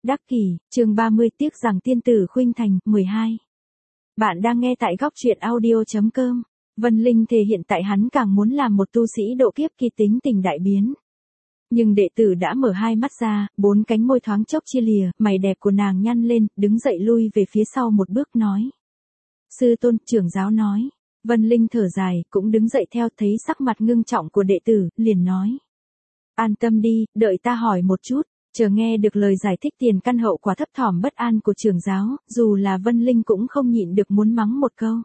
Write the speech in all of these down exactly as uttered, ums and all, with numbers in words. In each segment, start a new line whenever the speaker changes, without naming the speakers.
Đắc Kỷ, chương ba mươi tiếc rằng tiên tử khuynh thành, mười hai. Bạn đang nghe tại góc truyện audio.com. Vân Linh thể hiện tại hắn càng muốn làm một tu sĩ độ kiếp kỳ tính tình đại biến. Nhưng đệ tử đã mở hai mắt ra, bốn cánh môi thoáng chốc chia lìa, mày đẹp của nàng nhăn lên, đứng dậy lui về phía sau một bước nói. Sư tôn, trưởng giáo nói. Vân Linh thở dài, cũng đứng dậy theo, thấy sắc mặt ngưng trọng của đệ tử, liền nói. An tâm đi, đợi ta hỏi một chút. Chờ nghe được lời giải thích tiền căn hậu quả thấp thỏm bất an của trưởng giáo, dù là Vân Linh cũng không nhịn được muốn mắng một câu.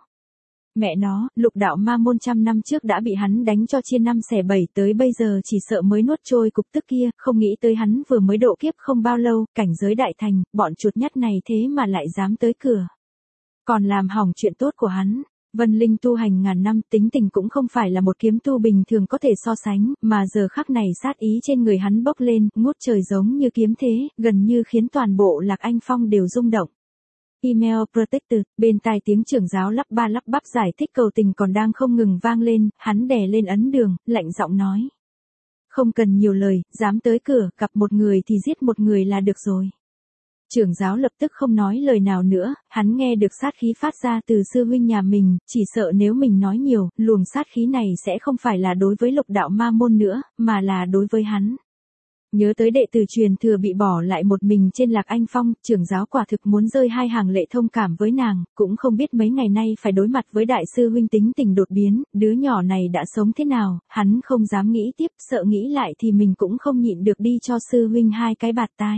Mẹ nó, lục đạo ma môn trăm năm trước đã bị hắn đánh cho chia năm xẻ bảy, tới bây giờ chỉ sợ mới nuốt trôi cục tức kia, không nghĩ tới hắn vừa mới độ kiếp không bao lâu, cảnh giới đại thành, bọn chuột nhắt này thế mà lại dám tới cửa. Còn làm hỏng chuyện tốt của hắn. Vân Linh tu hành ngàn năm, tính tình cũng không phải là một kiếm tu bình thường có thể so sánh, mà giờ khắc này sát ý trên người hắn bốc lên, ngút trời giống như kiếm thế, gần như khiến toàn bộ Lạc Anh Phong đều rung động. Email Protector, bên tai tiếng trưởng giáo lắp ba lắp bắp giải thích cầu tình còn đang không ngừng vang lên, hắn đè lên ấn đường, lạnh giọng nói. Không cần nhiều lời, dám tới cửa, gặp một người thì giết một người là được rồi. Trưởng giáo lập tức không nói lời nào nữa, hắn nghe được sát khí phát ra từ sư huynh nhà mình, chỉ sợ nếu mình nói nhiều, luồng sát khí này sẽ không phải là đối với lục đạo ma môn nữa, mà là đối với hắn. Nhớ tới đệ tử truyền thừa bị bỏ lại một mình trên Lạc Anh Phong, trưởng giáo quả thực muốn rơi hai hàng lệ thông cảm với nàng, cũng không biết mấy ngày nay phải đối mặt với đại sư huynh tính tình đột biến, đứa nhỏ này đã sống thế nào, hắn không dám nghĩ tiếp, sợ nghĩ lại thì mình cũng không nhịn được đi cho sư huynh hai cái bạt tai.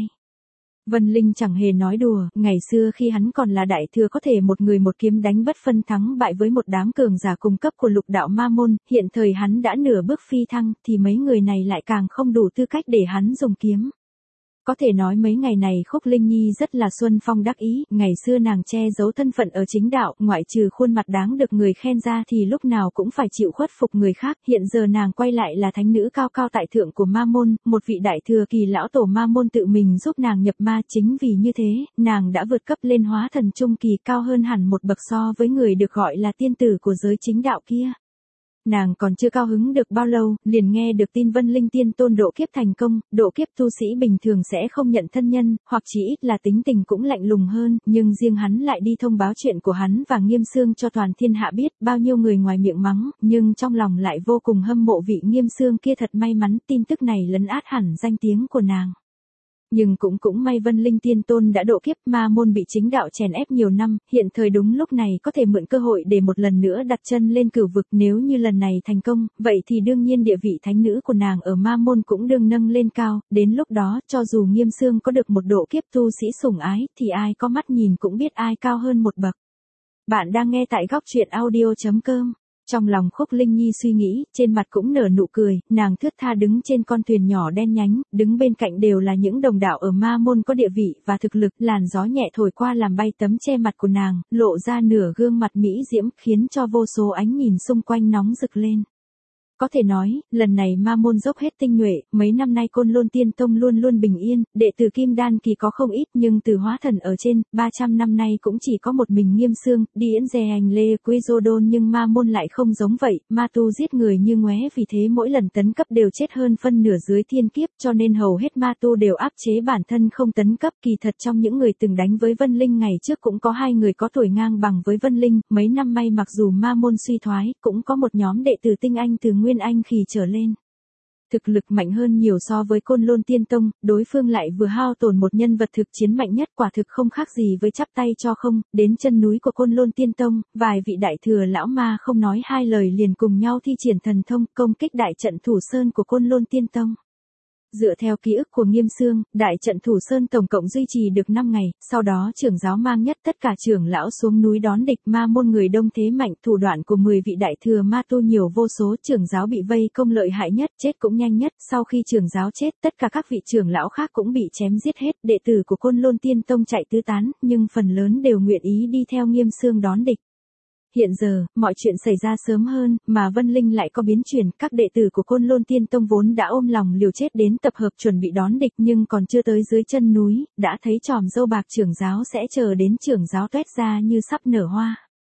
Vân Linh chẳng hề nói đùa, ngày xưa khi hắn còn là đại thừa có thể một người một kiếm đánh bất phân thắng bại với một đám cường giả cung cấp của lục đạo ma môn, hiện thời hắn đã nửa bước phi thăng, thì mấy người này lại càng không đủ tư cách để hắn dùng kiếm. Có thể nói mấy ngày này Khúc Linh Nhi rất là xuân phong đắc ý, ngày xưa nàng che giấu thân phận ở chính đạo, ngoại trừ khuôn mặt đáng được người khen ra thì lúc nào cũng phải chịu khuất phục người khác, hiện giờ nàng quay lại là thánh nữ cao cao tại thượng của ma môn, một vị đại thừa kỳ lão tổ ma môn tự mình giúp nàng nhập ma, chính vì như thế, nàng đã vượt cấp lên hóa thần trung kỳ, cao hơn hẳn một bậc so với người được gọi là tiên tử của giới chính đạo kia. Nàng còn chưa cao hứng được bao lâu, liền nghe được tin Vân Linh tiên tôn độ kiếp thành công, độ kiếp tu sĩ bình thường sẽ không nhận thân nhân, hoặc chỉ ít là tính tình cũng lạnh lùng hơn, nhưng riêng hắn lại đi thông báo chuyện của hắn và Nghiêm Xương cho toàn thiên hạ biết, bao nhiêu người ngoài miệng mắng, nhưng trong lòng lại vô cùng hâm mộ vị Nghiêm Xương kia thật may mắn, tin tức này lấn át hẳn danh tiếng của nàng. Nhưng cũng cũng may Vân Linh tiên tôn đã độ kiếp, ma môn bị chính đạo chèn ép nhiều năm, hiện thời đúng lúc này có thể mượn cơ hội để một lần nữa đặt chân lên cửu vực, nếu như lần này thành công, vậy thì đương nhiên địa vị thánh nữ của nàng ở ma môn cũng đương nâng lên cao, đến lúc đó, cho dù Nghiêm Xương có được một độ kiếp tu sĩ sủng ái, thì ai có mắt nhìn cũng biết ai cao hơn một bậc. Bạn đang nghe tại góc truyện audio.com. Trong lòng Khúc Linh Nhi suy nghĩ, trên mặt cũng nở nụ cười, nàng thướt tha đứng trên con thuyền nhỏ đen nhánh, đứng bên cạnh đều là những đồng đạo ở ma môn có địa vị và thực lực, làn gió nhẹ thổi qua làm bay tấm che mặt của nàng, lộ ra nửa gương mặt mỹ diễm, khiến cho vô số ánh nhìn xung quanh nóng rực lên. Có thể nói, lần này ma môn dốc hết tinh nhuệ, mấy năm nay Côn Lôn Tiên Tông luôn luôn bình yên, đệ tử Kim Đan kỳ có không ít nhưng từ hóa thần ở trên, ba trăm năm nay cũng chỉ có một mình Nghiêm Xương, Điễn Dè Hành Lê Quý Dô Đôn, nhưng ma môn lại không giống vậy, ma tu giết người như ngoé, vì thế mỗi lần tấn cấp đều chết hơn phân nửa dưới thiên kiếp, cho nên hầu hết ma tu đều áp chế bản thân không tấn cấp. Kỳ thật trong những người từng đánh với Vân Linh ngày trước cũng có hai người có tuổi ngang bằng với Vân Linh, mấy năm nay mặc dù ma môn suy thoái, cũng có một nhóm đệ tử tinh anh từ Nguyên Anh khi trở lên. Thực lực mạnh hơn nhiều so với Côn Lôn Tiên Tông, đối phương lại vừa hao tổn một nhân vật thực chiến mạnh nhất, quả thực không khác gì với chắp tay cho không, đến chân núi của Côn Lôn Tiên Tông, vài vị đại thừa lão ma không nói hai lời liền cùng nhau thi triển thần thông, công kích đại trận Thủ Sơn của Côn Lôn Tiên Tông. Dựa theo ký ức của Nghiêm Xương, đại trận Thủ Sơn tổng cộng duy trì được năm ngày, sau đó trưởng giáo mang nhất tất cả trưởng lão xuống núi đón địch, ma môn người đông thế mạnh, thủ đoạn của mười vị đại thừa ma tu nhiều vô số, trưởng giáo bị vây công lợi hại nhất, chết cũng nhanh nhất, sau khi trưởng giáo chết, tất cả các vị trưởng lão khác cũng bị chém giết hết, đệ tử của Côn Lôn Tiên Tông chạy tứ tán, nhưng phần lớn đều nguyện ý đi theo Nghiêm Xương đón địch. Hiện giờ, mọi chuyện xảy ra sớm hơn, mà Vân Linh lại có biến chuyển, các đệ tử của Côn Lôn Tiên Tông vốn đã ôm lòng liều chết đến tập hợp chuẩn bị đón địch, nhưng còn chưa tới dưới chân núi, đã thấy chòm dâu bạc trưởng giáo sẽ chờ đến, trưởng giáo toét ra như sắp nở hoa.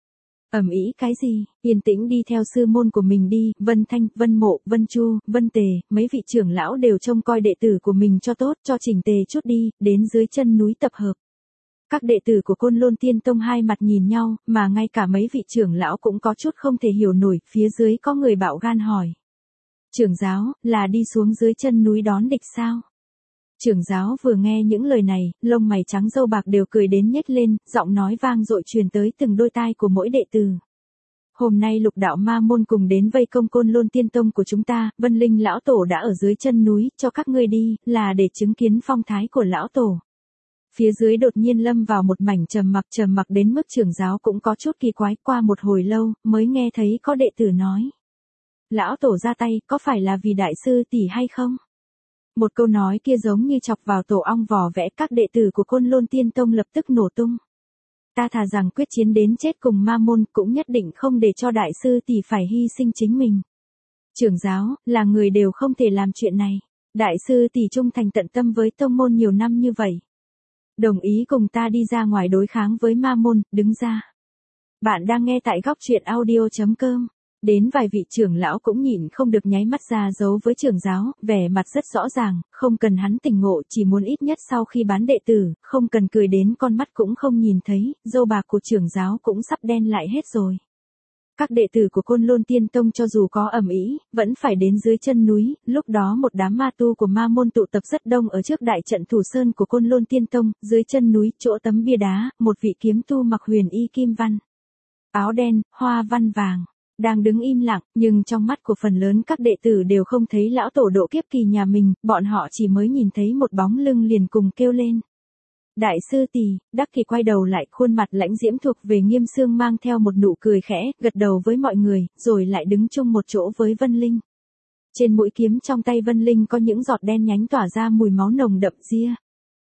Ầm ĩ cái gì, yên tĩnh đi theo sư môn của mình đi, Vân Thanh, Vân Mộ, Vân Chu, Vân Tề, mấy vị trưởng lão đều trông coi đệ tử của mình cho tốt, cho chỉnh tề chút đi, đến dưới chân núi tập hợp. Các đệ tử của Côn Lôn Tiên Tông hai mặt nhìn nhau, mà ngay cả mấy vị trưởng lão cũng có chút không thể hiểu nổi, phía dưới có người bạo gan hỏi. Trưởng giáo, là đi xuống dưới chân núi đón địch sao? Trưởng giáo vừa nghe những lời này, lông mày trắng râu bạc đều cười đến nhếch lên, giọng nói vang dội truyền tới từng đôi tai của mỗi đệ tử. Hôm nay lục đạo ma môn cùng đến vây công Côn Lôn Tiên Tông của chúng ta, Vân Linh lão tổ đã ở dưới chân núi, cho các ngươi đi, là để chứng kiến phong thái của lão tổ. Phía dưới đột nhiên lâm vào một mảnh trầm mặc trầm mặc đến mức trưởng giáo cũng có chút kỳ quái, qua một hồi lâu, mới nghe thấy có đệ tử nói. Lão tổ ra tay, có phải là vì đại sư tỷ hay không? Một câu nói kia giống như chọc vào tổ ong vò vẽ, các đệ tử của Côn Lôn Tiên Tông lập tức nổ tung. Ta thà rằng quyết chiến đến chết cùng ma môn, cũng nhất định không để cho đại sư tỷ phải hy sinh chính mình. Trưởng giáo, là người đều không thể làm chuyện này. Đại sư tỷ trung thành tận tâm với tông môn nhiều năm như vậy. Đồng ý cùng ta đi ra ngoài đối kháng với ma môn, đứng ra. Bạn đang nghe tại góc truyện audio chấm com. Đến vài vị trưởng lão cũng nhìn không được nháy mắt ra dấu với trưởng giáo, vẻ mặt rất rõ ràng, không cần hắn tỉnh ngộ, chỉ muốn ít nhất sau khi bán đệ tử, không cần cười đến con mắt cũng không nhìn thấy, râu bạc của trưởng giáo cũng sắp đen lại hết rồi. Các đệ tử của Côn Lôn Tiên Tông cho dù có ầm ĩ, vẫn phải đến dưới chân núi, lúc đó một đám ma tu của ma môn tụ tập rất đông ở trước đại trận thủ sơn của Côn Lôn Tiên Tông, dưới chân núi, chỗ tấm bia đá, một vị kiếm tu mặc huyền y kim văn. Áo đen, hoa văn vàng. Đang đứng im lặng, nhưng trong mắt của phần lớn các đệ tử đều không thấy lão tổ độ kiếp kỳ nhà mình, bọn họ chỉ mới nhìn thấy một bóng lưng liền cùng kêu lên. Đại sư tỷ, Đắc Kỳ quay đầu lại, khuôn mặt lãnh diễm thuộc về Nghiêm Xương mang theo một nụ cười khẽ, gật đầu với mọi người, rồi lại đứng chung một chỗ với Vân Linh. Trên mũi kiếm trong tay Vân Linh có những giọt đen nhánh tỏa ra mùi máu nồng đậm ria.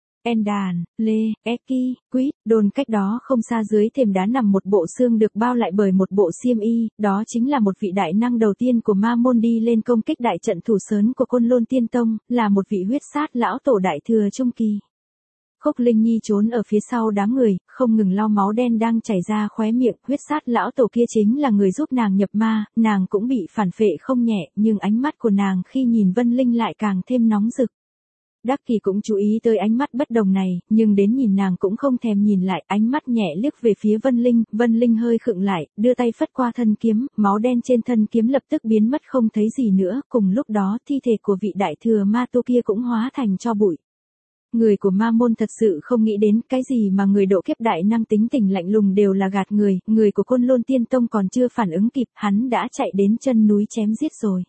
Endan, Lê, Eki, Quýt, đồn cách đó không xa dưới thềm đá nằm một bộ xương được bao lại bởi một bộ xiêm y, đó chính là một vị đại năng đầu tiên của ma môn đi lên công kích đại trận thủ sớn của Côn Lôn Tiên Tông, là một vị huyết sát lão tổ đại thừa trung kỳ. Khúc Linh Nhi trốn ở phía sau đám người, không ngừng lau máu đen đang chảy ra khóe miệng, huyết sát lão tổ kia chính là người giúp nàng nhập ma, nàng cũng bị phản phệ không nhẹ, nhưng ánh mắt của nàng khi nhìn Vân Linh lại càng thêm nóng rực. Đắc Kỳ cũng chú ý tới ánh mắt bất đồng này, nhưng đến nhìn nàng cũng không thèm nhìn lại, ánh mắt nhẹ liếc về phía Vân Linh, Vân Linh hơi khựng lại, đưa tay phất qua thân kiếm, máu đen trên thân kiếm lập tức biến mất không thấy gì nữa, cùng lúc đó thi thể của vị đại thừa ma tu kia cũng hóa thành tro bụi. Người của ma môn thật sự không nghĩ đến cái gì mà người độ kiếp đại năng tính tình lạnh lùng đều là gạt người, người của Côn Lôn Tiên Tông còn chưa phản ứng kịp, hắn đã chạy đến chân núi chém giết rồi.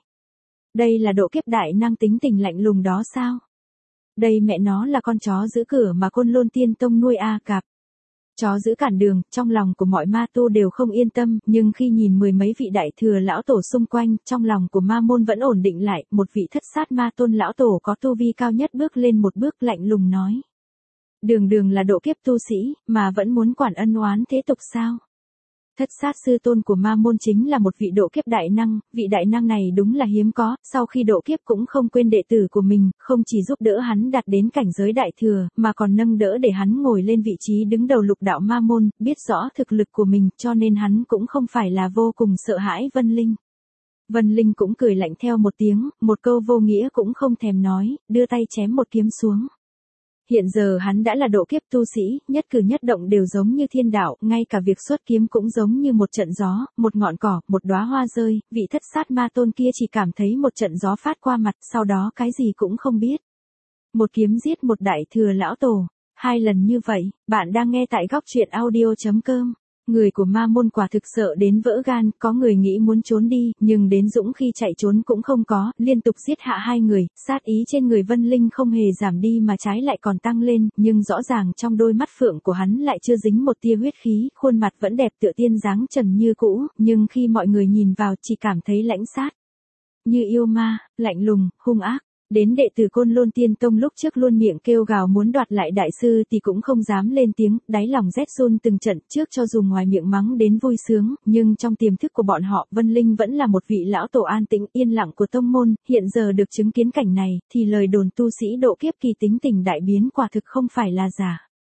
Đây là độ kiếp đại năng tính tình lạnh lùng đó sao? Đây mẹ nó là con chó giữ cửa mà Côn Lôn Tiên Tông nuôi a cạp. Chó giữ cản đường, trong lòng của mọi ma tu đều không yên tâm, nhưng khi nhìn mười mấy vị đại thừa lão tổ xung quanh, trong lòng của ma môn vẫn ổn định lại, một vị thất sát ma tôn lão tổ có tu vi cao nhất bước lên một bước lạnh lùng nói. Đường đường là độ kiếp tu sĩ, mà vẫn muốn quản ân oán thế tục sao? Thất sát sư tôn của ma môn chính là một vị độ kiếp đại năng, vị đại năng này đúng là hiếm có, sau khi độ kiếp cũng không quên đệ tử của mình, không chỉ giúp đỡ hắn đạt đến cảnh giới đại thừa, mà còn nâng đỡ để hắn ngồi lên vị trí đứng đầu lục đạo ma môn, biết rõ thực lực của mình, cho nên hắn cũng không phải là vô cùng sợ hãi Vân Linh. Vân Linh cũng cười lạnh theo một tiếng, một câu vô nghĩa cũng không thèm nói, đưa tay chém một kiếm xuống. Hiện giờ hắn đã là độ kiếp tu sĩ, nhất cử nhất động đều giống như thiên đạo, ngay cả việc xuất kiếm cũng giống như một trận gió, một ngọn cỏ, một đóa hoa rơi, vị thất sát ma tôn kia chỉ cảm thấy một trận gió phát qua mặt, sau đó cái gì cũng không biết. Một kiếm giết một đại thừa lão tổ, hai lần như vậy, bạn đang nghe tại góc truyện audio chấm com. Người của ma môn quả thực sợ đến vỡ gan, có người nghĩ muốn trốn đi, nhưng đến dũng khi chạy trốn cũng không có, liên tục giết hạ hai người, sát ý trên người Vân Linh không hề giảm đi mà trái lại còn tăng lên, nhưng rõ ràng trong đôi mắt phượng của hắn lại chưa dính một tia huyết khí, khuôn mặt vẫn đẹp tựa tiên dáng trần như cũ, nhưng khi mọi người nhìn vào chỉ cảm thấy lãnh sát. Như yêu ma, lạnh lùng, hung ác. Đến đệ tử Côn Lôn Tiên Tông lúc trước luôn miệng kêu gào muốn đoạt lại đại sư thì cũng không dám lên tiếng, đáy lòng rét run từng trận trước cho dù ngoài miệng mắng đến vui sướng, nhưng trong tiềm thức của bọn họ Vân Linh vẫn là một vị lão tổ an tĩnh yên lặng của tông môn, hiện giờ được chứng kiến cảnh này, thì lời đồn tu sĩ độ kiếp kỳ tính tình đại biến quả thực không phải là giả.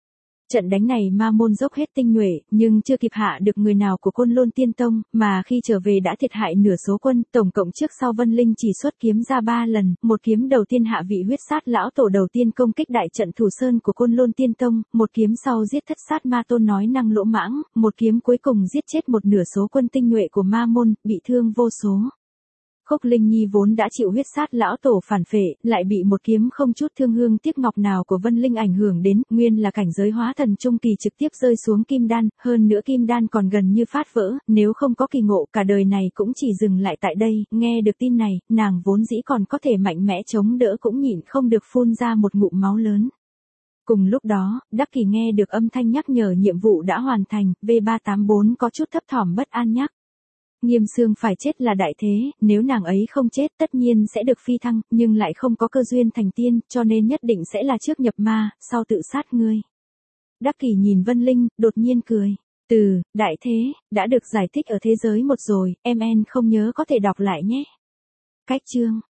Trận đánh này Ma Môn dốc hết tinh nhuệ, nhưng chưa kịp hạ được người nào của Côn Lôn Tiên Tông, mà khi trở về đã thiệt hại nửa số quân, tổng cộng trước sau Vân Linh chỉ xuất kiếm ra ba lần, một kiếm đầu tiên hạ vị huyết sát lão tổ đầu tiên công kích đại trận thủ sơn của Côn Lôn Tiên Tông, một kiếm sau giết thất sát ma tôn nói năng lỗ mãng, một kiếm cuối cùng giết chết một nửa số quân tinh nhuệ của Ma Môn, bị thương vô số. Khúc Linh Nhi vốn đã chịu huyết sát lão tổ phản phệ, lại bị một kiếm không chút thương hương tiếc ngọc nào của Vân Linh ảnh hưởng đến, nguyên là cảnh giới hóa thần trung kỳ trực tiếp rơi xuống kim đan, hơn nữa kim đan còn gần như phát vỡ, nếu không có kỳ ngộ cả đời này cũng chỉ dừng lại tại đây, nghe được tin này, nàng vốn dĩ còn có thể mạnh mẽ chống đỡ cũng nhịn không được phun ra một ngụm máu lớn. Cùng lúc đó, Đắc Kỷ nghe được âm thanh nhắc nhở nhiệm vụ đã hoàn thành, V ba tám bốn có chút thấp thỏm bất an nhắc. Nghiêm Xương phải chết là đại thế, nếu nàng ấy không chết tất nhiên sẽ được phi thăng, nhưng lại không có cơ duyên thành tiên, cho nên nhất định sẽ là trước nhập ma, sau tự sát ngươi. Đắc Kỷ nhìn Vân Linh, đột nhiên cười. Từ, đại thế, đã được giải thích ở thế giới một rồi, em en không nhớ có thể đọc lại nhé. Cách chương.